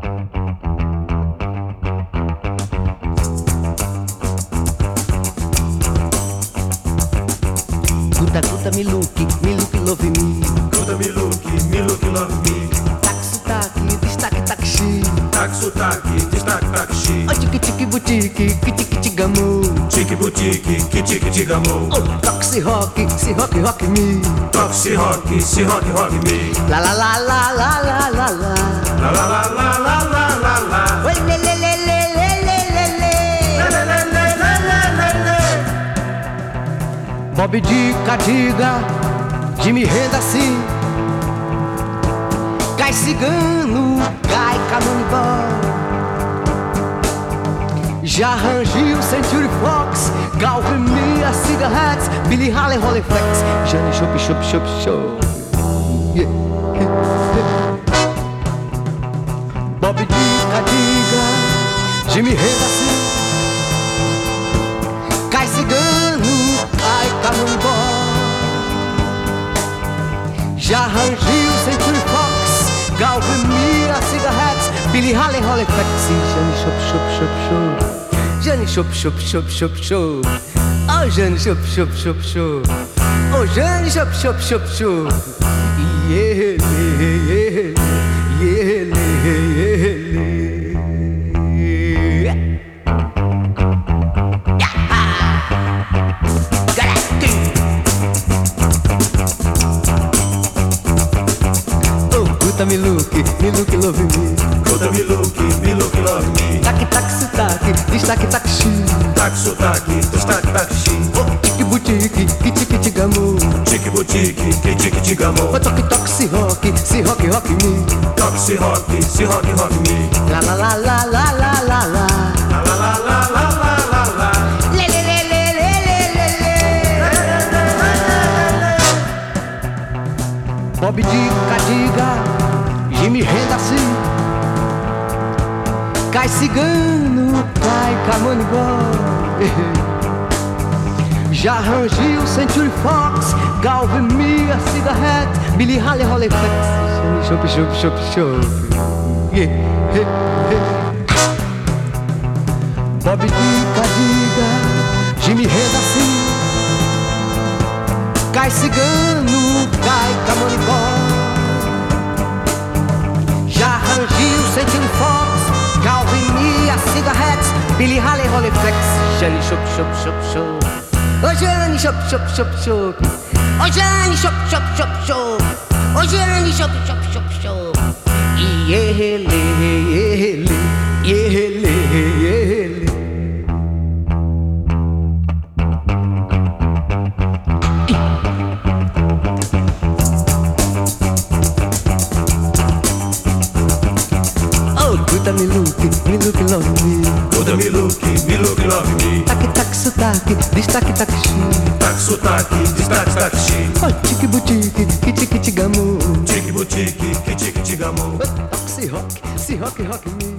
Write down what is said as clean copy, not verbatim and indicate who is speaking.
Speaker 1: Guta, guta, me look, love me.
Speaker 2: Guta, me look, love me.
Speaker 1: Taque, sotaque, destaque, taxi.
Speaker 2: Taque, sotaque, destaque, taxi.
Speaker 1: Oh, tique, tique, boutique, tique, tique, gamou.
Speaker 2: Tique, boutique, tique, gamou.
Speaker 1: Oh, toque, se rock, rock me.
Speaker 2: Toque, se rock, rock me.
Speaker 1: La la la la la la la la.
Speaker 2: La la la la la la la la.
Speaker 1: Oi, le le le le le le le le.
Speaker 2: Le le le le le le le.
Speaker 1: Bob Dica, diga, Jimmy renda assim. Cai cigano, cai canonibal. Já arranjei o Century Fox, Galvin Mia, Cigarettes, Billy Haley, Rolleiflex, Jane Chop, Chop, Chop, Chop. Yeah. Bob Dica, diga, Jimmy renda assim. Cai cigano, cai canonibal. Já arranjei o Century Fox, Galvin Mia, Cigarettes, Billy Haley, Rolleiflex, Jane Chop, Chop, Chop, Chop. Jane Chop, Chop, Chop, Chop, Chop. Oh, Jane Chop, Chop, Chop, Chop. Oh, Jane Chop, Chop, Chop, Chop. Yeah, yeah, yeah, yeah, yeah. Guta, me look, love me.
Speaker 2: Guta, me look, love me.
Speaker 1: Taque, taque, sotaque, destaque, taxi.
Speaker 2: Taque, sotaque, destaque, taxi.
Speaker 1: Oh, tique, boutique, tique, tique, gamou.
Speaker 2: Tique, boutique, tique, gamou.
Speaker 1: Oh, toque, toque, se rock, rock me.
Speaker 2: Toque, se rock, rock me.
Speaker 1: La la la la la la la la.
Speaker 2: La la la la la la la la.
Speaker 1: Le le le le le le le. Bob Dica, diga, Jimmy renda assim. Cai cigano, cai canonibal. Já arranjei o Century Fox, Galvin Mia, Cigarette, Billy Haley, Rolleiflex, Chop, Chop, Chop, Chop. Yeah, yeah, yeah. Bob Dica, diga, Jimmy renda assim. Cai cigano, cai canonibal. Já arranjei o Century Fox, Galvin Mia, Cigarettes, Billy Haley, Rolleiflex, Jane Chop, Chop, Chop, Chop. Oh, Jane Chop, Chop, Chop, Chop. Oh, Jane Chop, Chop, Chop, Chop. Oh, Jane Chop, Chop, Chop, Chop. Yeah, yeah, yeah, yeah. Guta, me look, love me.
Speaker 2: Guta, me look, love me.
Speaker 1: Taque, taque, sotaque, destaque, taxi.
Speaker 2: Taque, sotaque, destaque, taxi.
Speaker 1: Oh, tique, boutique, tique, tique, gamou.
Speaker 2: Tique, boutique, tique, gamou.
Speaker 1: Toque, se rock, rock me.